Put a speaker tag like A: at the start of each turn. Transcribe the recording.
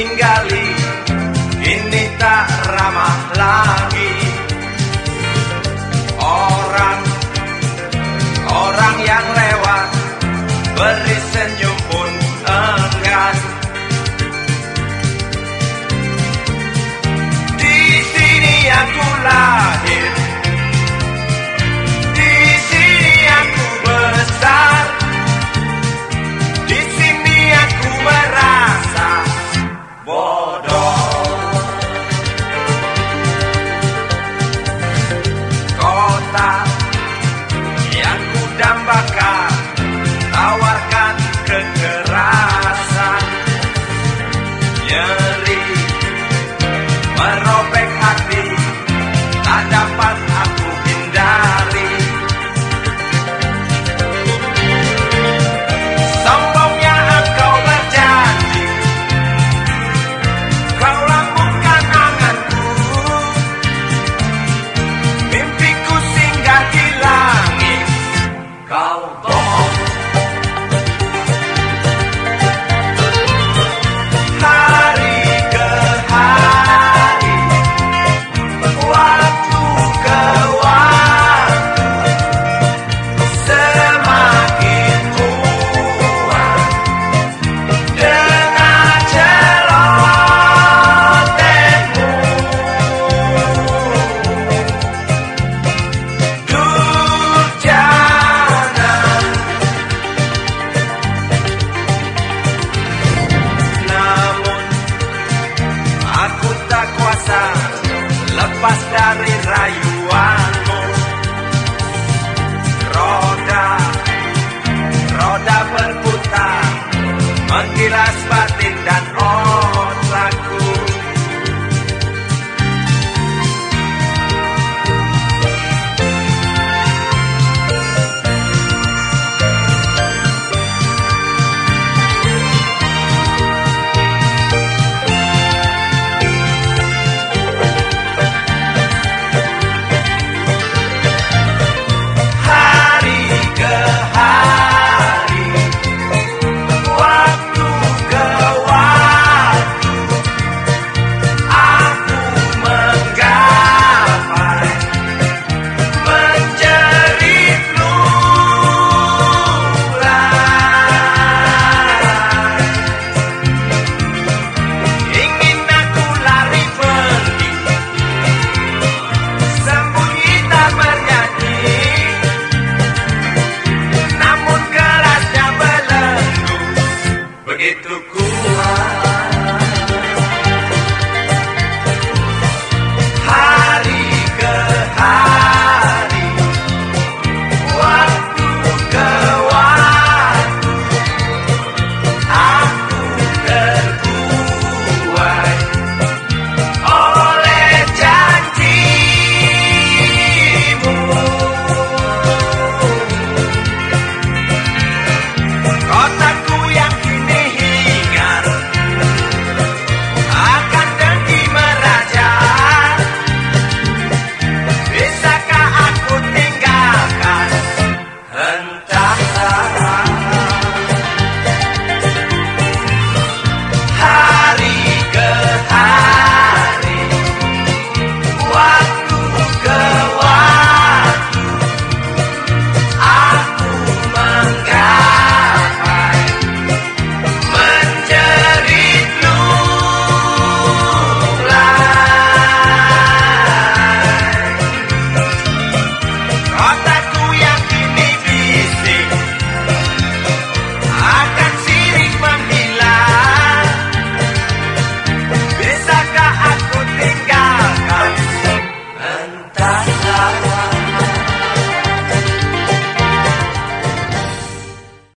A: tinggali, ini tak ramah lagi. Orang yang lewat beri senyum pun enggan. Di sini aku lahir, di sini aku besar, di sini aku merasa bodoh. Kota yang ku dambakan tawarkan kekerasan, nyeri merobek hati, tak dapat aku hindari. Sombongnya engkau berjanji, kau lambungkan anganku, mimpiku singgah di langit, kau bohong. Hari ke hari, waktu ke waktu, semakin muak dengan celotehmu. Durjana, namun aku tak kuasa lepas dari rayuanmu. Roda berputar, menggilas batin dan otakku. Hari ke hari, waktu ke waktu, aku menggapai menjerit lulai. Ingin aku lari pergi, sembunyi tak bernyanyi, namun kerasnya belenggu begitu kuat.